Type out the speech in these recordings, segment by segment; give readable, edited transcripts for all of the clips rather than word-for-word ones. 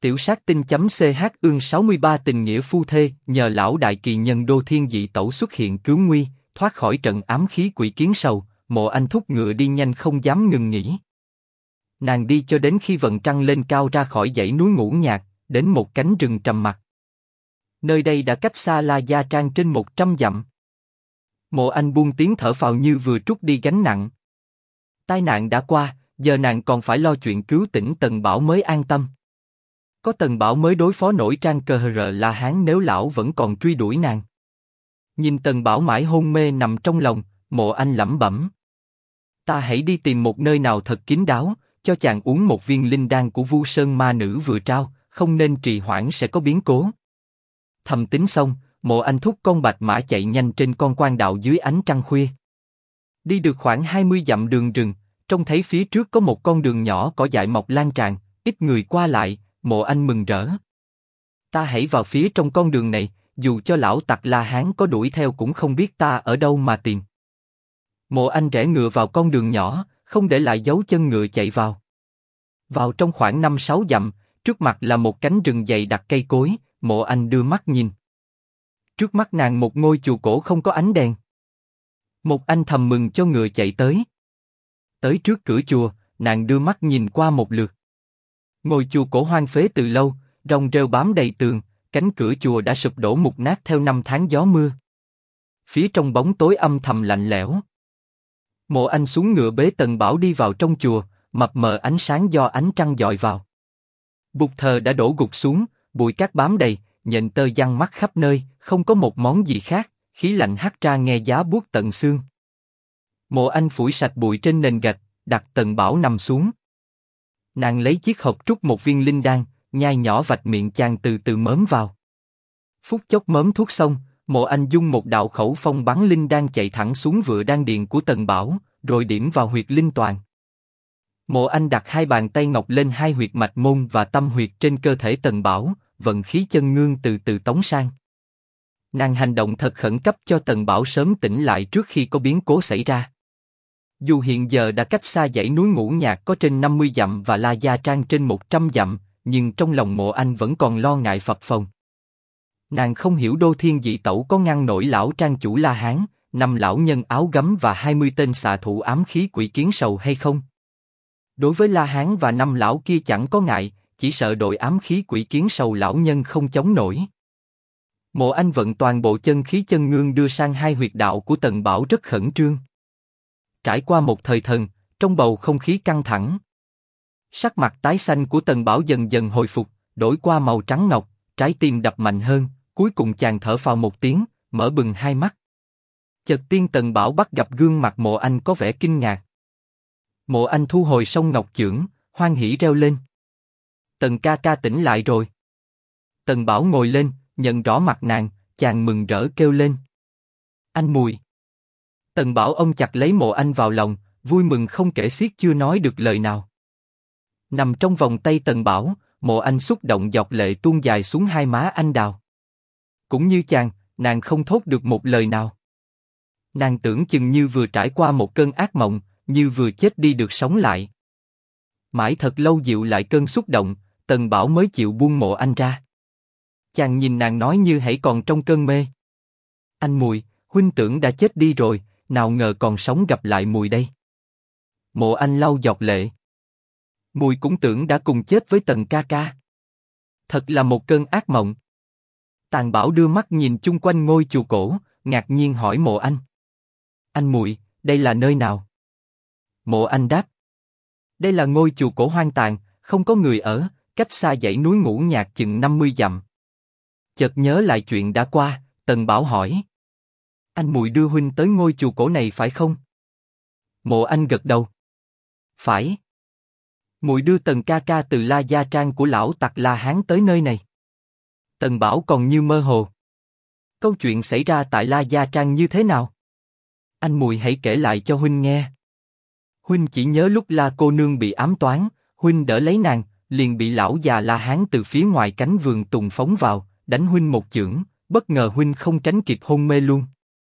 Tiểu sát tinh.ch ương 63 tình nghĩa phu thê, nhờ lão đại kỳ nhân Đô Thiên Dị Tẩu xuất hiện cứu nguy, thoát khỏi trận ám khí quỷ kiến sầu, Mộ Anh thúc ngựa đi nhanh không dám ngừng nghỉ. Nàng đi cho đến khi vầng trăng lên cao ra khỏi dãy núi Ngũ Nhạc, đến một cánh rừng trầm mặc. Nơi đây đã cách xa La Gia Trang trên 100 dặm. Mộ Anh buông tiếng thở phào như vừa trút đi gánh nặng. Tai nạn đã qua, giờ nàng còn phải lo chuyện cứu tỉnh Tần Bảo mới an tâm. Có Tần Bảo mới đối phó nổi Trang Cờ Hờ La Hán nếu lão vẫn còn truy đuổi nàng. Nhìn Tần Bảo mãi hôn mê nằm trong lòng, Mộ Anh lẩm bẩm. Ta hãy đi tìm một nơi nào thật kín đáo, cho chàng uống một viên linh đan của Vu Sơn ma nữ vừa trao, không nên trì hoãn sẽ có biến cố. Thầm tính xong, Mộ Anh thúc con bạch mã chạy nhanh trên con quan đạo dưới ánh trăng khuya. Đi được khoảng 20 dặm đường rừng, trông thấy phía trước có một con đường nhỏ cỏ dại mọc lan tràn, ít người qua lại, Mộ Anh mừng rỡ. Ta hãy vào phía trong con đường này, dù cho lão tặc La Hán có đuổi theo cũng không biết ta ở đâu mà tìm. Mộ Anh rẽ ngựa vào con đường nhỏ, không để lại dấu chân ngựa chạy vào. Vào trong khoảng 5-6 dặm, trước mặt là một cánh rừng dày đặc cây cối, Mộ Anh đưa mắt nhìn. Trước mắt nàng một ngôi chùa cổ không có ánh đèn. Một anh thầm mừng cho ngựa chạy tới. Tới trước cửa chùa, nàng đưa mắt nhìn qua một lượt. Ngôi chùa cổ hoang phế từ lâu, rong rêu bám đầy tường, cánh cửa chùa đã sụp đổ mục nát theo năm tháng gió mưa. Phía trong bóng tối âm thầm lạnh lẽo. Mộ Anh xuống ngựa bế Tần Bảo đi vào trong chùa, mập mờ ánh sáng do ánh trăng dọi vào. Bục thờ đã đổ gục xuống, bụi cát bám đầy, nhện tơ giăng mắt khắp nơi, không có một món gì khác, khí lạnh hắt ra nghe giá buốt tận xương. Mộ Anh phủi sạch bụi trên nền gạch, đặt Tần Bảo nằm xuống. Nàng lấy chiếc hộp trút một viên linh đan, nhai nhỏ vạch miệng chàng từ từ mớm vào. Phút chốc mớm thuốc xong, Mộ Anh dung một đạo khẩu phong bắn linh đan chạy thẳng xuống vựa đan điền của Tần Bảo, rồi điểm vào huyệt linh toàn. Mộ Anh đặt hai bàn tay ngọc lên hai huyệt mạch môn và tâm huyệt trên cơ thể Tần Bảo, vận khí chân ngương từ từ tống sang. Nàng hành động thật khẩn cấp cho Tần Bảo sớm tỉnh lại trước khi có biến cố xảy ra. Dù hiện giờ đã cách xa dãy núi Ngũ Nhạc có trên 50 dặm và La Gia Trang trên 100 dặm, nhưng trong lòng Mộ Anh vẫn còn lo ngại phập phồng. Nàng không hiểu Đô Thiên Dị Tẩu có ngăn nổi lão trang chủ La Hán, 5 lão nhân áo gấm và 20 tên xạ thủ ám khí quỷ kiến sầu hay không. Đối với La Hán và 5 lão kia chẳng có ngại, chỉ sợ đội ám khí quỷ kiến sầu lão nhân không chống nổi. Mộ Anh vận toàn bộ chân khí chân ngương đưa sang hai huyệt đạo của Tần Bảo rất khẩn trương. Trải qua một thời thần, trong bầu không khí căng thẳng, sắc mặt tái xanh của Tần Bảo dần dần hồi phục, đổi qua màu trắng ngọc, trái tim đập mạnh hơn, cuối cùng chàng thở phào một tiếng, mở bừng hai mắt. Chợt tiên Tần Bảo bắt gặp gương mặt Mộ Anh có vẻ kinh ngạc. Mộ Anh thu hồi song ngọc chưởng, hoan hỉ reo lên. Tần ca ca tỉnh lại rồi. Tần Bảo ngồi lên, nhận rõ mặt nàng, chàng mừng rỡ kêu lên. Anh Mùi. Tần Bảo ôm chặt lấy Mộ Anh vào lòng, vui mừng không kể xiết chưa nói được lời nào. Nằm trong vòng tay Tần Bảo, Mộ Anh xúc động giọt lệ tuôn dài xuống hai má anh đào. Cũng như chàng, nàng không thốt được một lời nào. Nàng tưởng chừng như vừa trải qua một cơn ác mộng, như vừa chết đi được sống lại. Mãi thật lâu dịu lại cơn xúc động, Tần Bảo mới chịu buông Mộ Anh ra. Chàng nhìn nàng nói như hãy còn trong cơn mê. Anh Mùi, huynh tưởng đã chết đi rồi, nào ngờ còn sống gặp lại Mùi đây. Mộ Anh lau giọt lệ. Mùi cũng tưởng đã cùng chết với Tần ca ca. Thật là một cơn ác mộng. Tàn Bảo đưa mắt nhìn chung quanh ngôi chùa cổ, ngạc nhiên hỏi Mộ Anh. Anh Mùi, đây là nơi nào? Mộ Anh đáp. Đây là ngôi chùa cổ hoang tàn, không có người ở, cách xa dãy núi Ngũ Nhạc chừng 50 dặm. Chợt nhớ lại chuyện đã qua, Tần Bảo hỏi. Anh Mùi đưa huynh tới ngôi chùa cổ này phải không? Mộ Anh gật đầu. Phải. Mùi đưa Tần ca ca từ La Gia Trang của lão tặc La Hán tới nơi này. Tần Bảo còn như mơ hồ. Câu chuyện xảy ra tại La Gia Trang như thế nào? Anh Mùi hãy kể lại cho huynh nghe. Huynh chỉ nhớ lúc La cô nương bị ám toán, huynh đỡ lấy nàng, liền bị lão già La Hán từ phía ngoài cánh vườn tùng phóng vào, đánh huynh một chưởng, bất ngờ huynh không tránh kịp hôn mê luôn.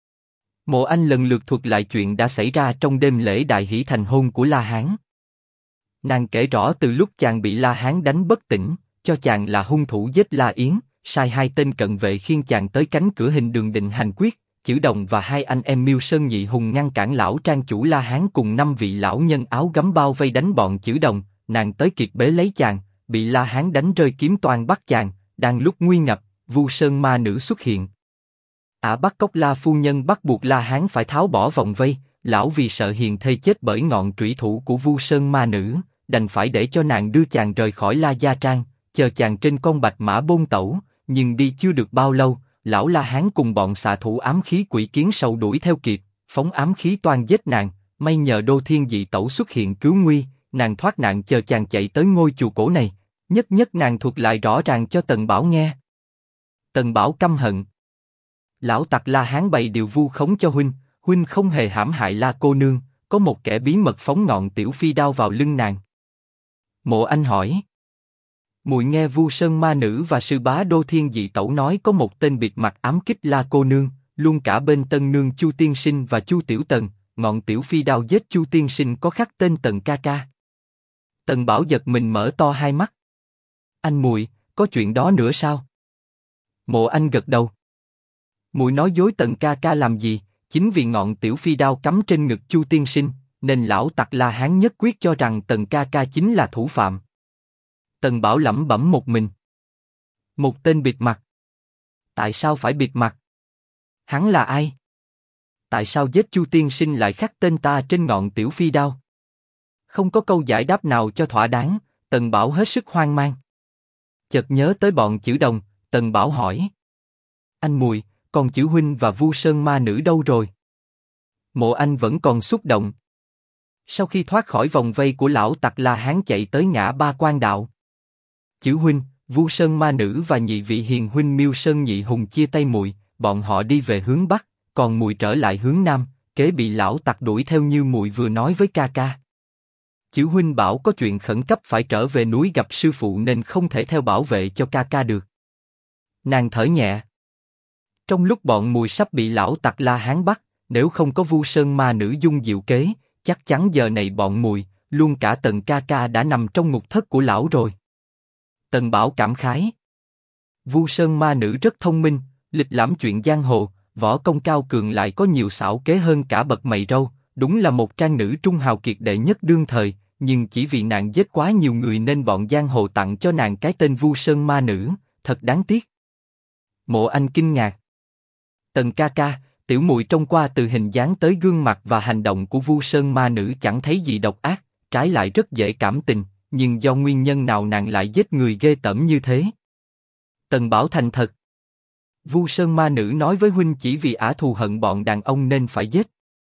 Mộ Anh lần lượt thuật lại chuyện đã xảy ra trong đêm lễ đại hỷ thành hôn của La Hán. Nàng kể rõ từ lúc chàng bị La Hán đánh bất tỉnh, cho chàng là hung thủ giết La Yến, sai hai tên cận vệ khiêng chàng tới cánh cửa hình đường định hành quyết. Chử Đồng và hai anh em Miêu Sơn Nhị Hùng ngăn cản lão trang chủ La Hán cùng 5 vị lão nhân áo gấm bao vây đánh bọn Chử Đồng, nàng tới kịp bế lấy chàng, bị La Hán đánh rơi kiếm toan bắt chàng, đang lúc nguy ngập, Vu Sơn ma nữ xuất hiện. Bắt Cốc La phu nhân bắt buộc La Hán phải tháo bỏ vòng vây, lão vì sợ hiền thê chết bởi ngọn trủy thủ của Vu Sơn ma nữ, đành phải để cho nàng đưa chàng rời khỏi La Gia Trang, chờ chàng trên con bạch mã bôn tẩu, nhưng đi chưa được bao lâu, lão La Hán cùng bọn xạ thủ ám khí quỷ kiến sầu đuổi theo kịp, phóng ám khí toan giết nàng, may nhờ Đô Thiên Dị Tẩu xuất hiện cứu nguy, nàng thoát nạn chờ chàng chạy tới ngôi chùa cổ này, nhất nhất nàng thuật lại rõ ràng cho Tần Bảo nghe. Tần Bảo căm hận. Lão tặc La Hán bày điều vu khống cho huynh không hề hãm hại La cô nương, có một kẻ bí mật phóng ngọn tiểu phi đao vào lưng nàng. Mộ Anh hỏi. Muội nghe Vu Sơn ma nữ và sư bá Đô Thiên Dị Tẩu nói có một tên bịt mặt ám kích La cô nương, luôn cả bên tân nương Chu tiên sinh và Chu tiểu tần, ngọn tiểu phi đao giết Chu tiên sinh có khắc tên Tần ca ca. Tần Bảo giật mình mở to hai mắt. Anh muội, có chuyện đó nữa sao? Mộ Anh gật đầu. Muội nói dối Tần ca ca làm gì? Chính vì ngọn tiểu phi đao cắm trên ngực Chu tiên sinh, nên lão tặc La Hán nhất quyết cho rằng Tần ca ca chính là thủ phạm. Tần Bảo lẩm bẩm một mình. Một tên bịt mặt. Tại sao phải bịt mặt? Hắn là ai? Tại sao giết Chu tiên sinh lại khắc tên ta trên ngọn tiểu phi đao? Không có câu giải đáp nào cho thỏa đáng, Tần Bảo hết sức hoang mang. Chợt nhớ tới bọn Chử Đồng, Tần Bảo hỏi. Anh muội, còn Chử huynh và Vu Sơn ma nữ đâu rồi? Mộ Anh vẫn còn xúc động. Sau khi thoát khỏi vòng vây của lão tặc La Hán chạy tới ngã ba quan đạo. Chử huynh, Vu Sơn ma nữ và nhị vị hiền huynh Miêu Sơn Nhị Hùng chia tay muội, bọn họ đi về hướng bắc, còn muội trở lại hướng nam, kế bị lão tặc đuổi theo như muội vừa nói với ca ca. Chử huynh bảo có chuyện khẩn cấp phải trở về núi gặp sư phụ nên không thể theo bảo vệ cho ca ca được. Nàng thở nhẹ. Trong lúc bọn muội sắp bị lão tặc La Hán bắt, nếu không có Vu Sơn ma nữ dung diệu kế, chắc chắn giờ này bọn muội, luôn cả Tần ca ca đã nằm trong ngục thất của lão rồi. Tần Bảo cảm khái. Vu Sơn ma nữ rất thông minh, lịch lãm chuyện giang hồ, võ công cao cường lại có nhiều xảo kế hơn cả bậc mày râu, đúng là một trang nữ trung hào kiệt đệ nhất đương thời, nhưng chỉ vì nàng giết quá nhiều người nên bọn giang hồ tặng cho nàng cái tên Vu Sơn ma nữ, thật đáng tiếc. Mộ Anh kinh ngạc. Tần ca ca, tiểu muội trông qua từ hình dáng tới gương mặt và hành động của Vu Sơn ma nữ chẳng thấy gì độc ác, trái lại rất dễ cảm tình, nhưng do nguyên nhân nào nàng lại giết người ghê tởm như thế? Tần Bảo thành thật. Vu Sơn ma nữ nói với huynh chỉ vì ả thù hận bọn đàn ông nên phải giết.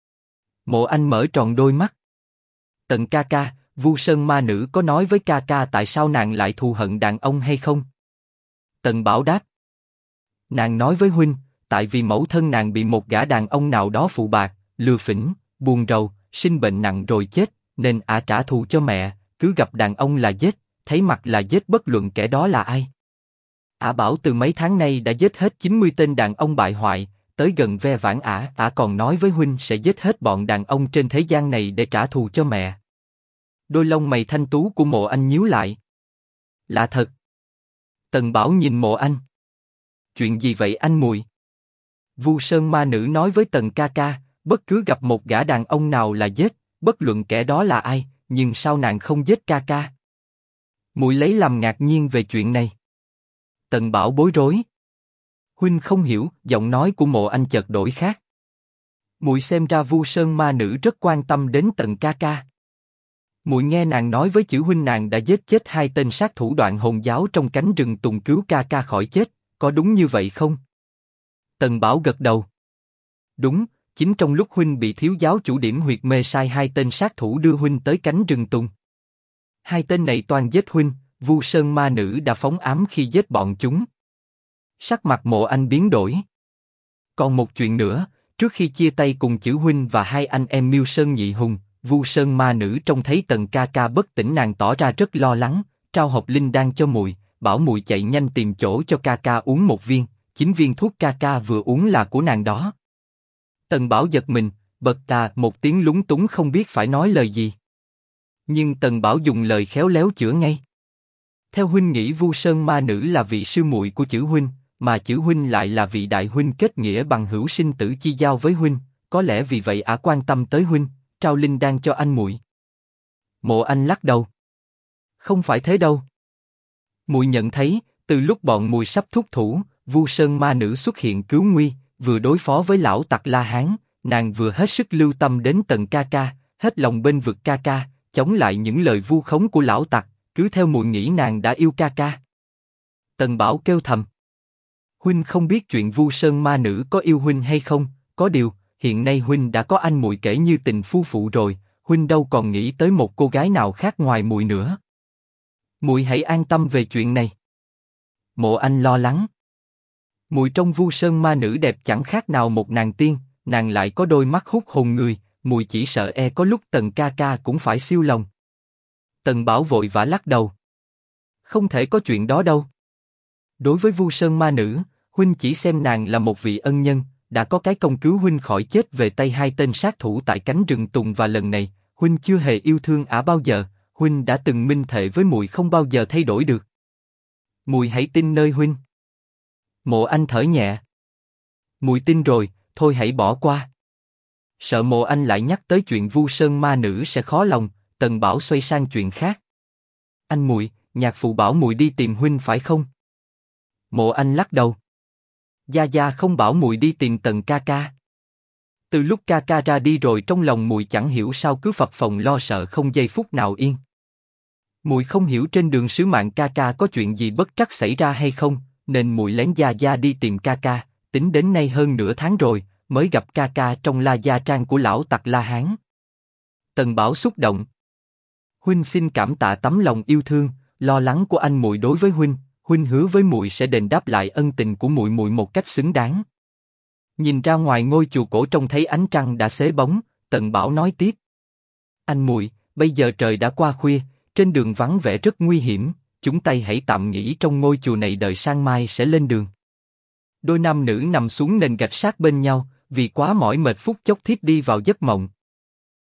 Mộ Anh mở tròn đôi mắt. Tần ca ca, Vu Sơn ma nữ có nói với ca ca tại sao nàng lại thù hận đàn ông hay không? Tần Bảo đáp. Nàng nói với huynh, tại vì mẫu thân nàng bị một gã đàn ông nào đó phụ bạc, lừa phỉnh, buồn rầu, sinh bệnh nặng rồi chết, nên ả trả thù cho mẹ, cứ gặp đàn ông là giết, thấy mặt là giết bất luận kẻ đó là ai. Ả bảo từ mấy tháng nay đã giết hết 90 tên đàn ông bại hoại, tới gần ve vãn ả còn nói với huynh sẽ giết hết bọn đàn ông trên thế gian này để trả thù cho mẹ. Đôi lông mày thanh tú của Mộ Anh nhíu lại. Lạ thật. Tần Bảo nhìn Mộ Anh. Chuyện gì vậy anh muội? Vu Sơn ma nữ nói với Tần ca ca, bất cứ gặp một gã đàn ông nào là giết, bất luận kẻ đó là ai, nhưng sao nàng không giết ca ca? Muội lấy làm ngạc nhiên về chuyện này. Tần Bảo bối rối. Huynh không hiểu, giọng nói của Mộ Anh chợt đổi khác. Muội xem ra Vu Sơn ma nữ rất quan tâm đến Tần ca ca. Muội nghe nàng nói với Chử huynh nàng đã giết chết 2 tên sát thủ Đoạn Hồn giáo trong cánh rừng tùng cứu ca ca khỏi chết, có đúng như vậy không? Tần Bảo gật đầu. Đúng, chính trong lúc huynh bị thiếu giáo chủ Điểm Huyệt mê sai 2 tên sát thủ đưa huynh tới cánh rừng tùng. 2 tên này toan giết huynh, Vu Sơn ma nữ đã phóng ám khi giết bọn chúng. Sắc mặt Mộ Anh biến đổi. Còn một chuyện nữa, trước khi chia tay cùng Chử huynh và 2 anh em Miêu Sơn Nhị Hùng, Vu Sơn ma nữ trông thấy Tần ca ca bất tỉnh nàng tỏ ra rất lo lắng, trao hộp linh đan cho muội, bảo muội chạy nhanh tìm chỗ cho ca ca uống 1 viên, 9 viên thuốc ca ca vừa uống là của nàng đó. Tần Bảo giật mình, bật ta một tiếng lúng túng không biết phải nói lời gì. Nhưng Tần Bảo dùng lời khéo léo chữa ngay. Theo huynh nghĩ Vu Sơn ma nữ là vị sư muội của chữ huynh, mà chữ huynh lại là vị đại huynh kết nghĩa bằng hữu sinh tử chi giao với huynh, có lẽ vì vậy ả quan tâm tới huynh, trao linh đan cho anh muội. Mộ Anh lắc đầu. Không phải thế đâu. Muội nhận thấy, từ lúc bọn muội sắp thúc thủ, Vu Sơn ma nữ xuất hiện cứu nguy, vừa đối phó với lão tặc La Hán, nàng vừa hết sức lưu tâm đến Tần ca ca, hết lòng bên vực ca ca, chống lại những lời vu khống của lão tặc, cứ theo muội nghĩ nàng đã yêu ca ca. Tần Bảo kêu thầm. Huynh không biết chuyện Vu Sơn ma nữ có yêu huynh hay không, có điều, hiện nay huynh đã có anh muội kể như tình phu phụ rồi, huynh đâu còn nghĩ tới một cô gái nào khác ngoài muội nữa. Muội hãy an tâm về chuyện này. Mộ Anh lo lắng. Muội trong Vu Sơn ma nữ đẹp chẳng khác nào một nàng tiên, nàng lại có đôi mắt hút hồn người, muội chỉ sợ có lúc Tần ca ca cũng phải siêu lòng. Tần Bảo vội vã lắc đầu. Không thể có chuyện đó đâu. Đối với Vu Sơn ma nữ, huynh chỉ xem nàng là một vị ân nhân, đã có cái công cứu huynh khỏi chết về tay hai tên sát thủ tại cánh rừng tùng, và lần này, huynh chưa hề yêu thương ả bao giờ, huynh đã từng minh thệ với muội không bao giờ thay đổi được. Muội hãy tin nơi huynh. Mộ Anh thở nhẹ. Muội tin rồi, thôi hãy bỏ qua. Sợ Mộ Anh lại nhắc tới chuyện Vu Sơn ma nữ sẽ khó lòng, Tần Bảo xoay sang chuyện khác. Anh muội, nhạc phụ bảo muội đi tìm huynh phải không? Mộ Anh lắc đầu. Gia Gia không bảo muội đi tìm Tần ca ca. Từ lúc ca ca ra đi rồi trong lòng muội chẳng hiểu sao cứ phập phồng lo sợ không giây phút nào yên. Muội không hiểu trên đường sứ mạng ca ca có chuyện gì bất trắc xảy ra hay không, nên muội lén Gia Gia đi tìm ca ca, tính đến nay hơn nửa tháng rồi, mới gặp ca ca trong La Gia trang của lão tặc La Hán. Tần Bảo xúc động. Huynh xin cảm tạ tấm lòng yêu thương, lo lắng của anh muội đối với huynh, huynh hứa với muội sẽ đền đáp lại ân tình của muội muội một cách xứng đáng. Nhìn ra ngoài ngôi chùa cổ trông thấy ánh trăng đã xế bóng, Tần Bảo nói tiếp. Anh muội, bây giờ trời đã qua khuya, trên đường vắng vẻ rất nguy hiểm, chúng ta hãy tạm nghỉ trong ngôi chùa này đợi sang mai sẽ lên đường. Đôi nam nữ nằm xuống nền gạch sát bên nhau, vì quá mỏi mệt phút chốc thiếp đi vào giấc mộng.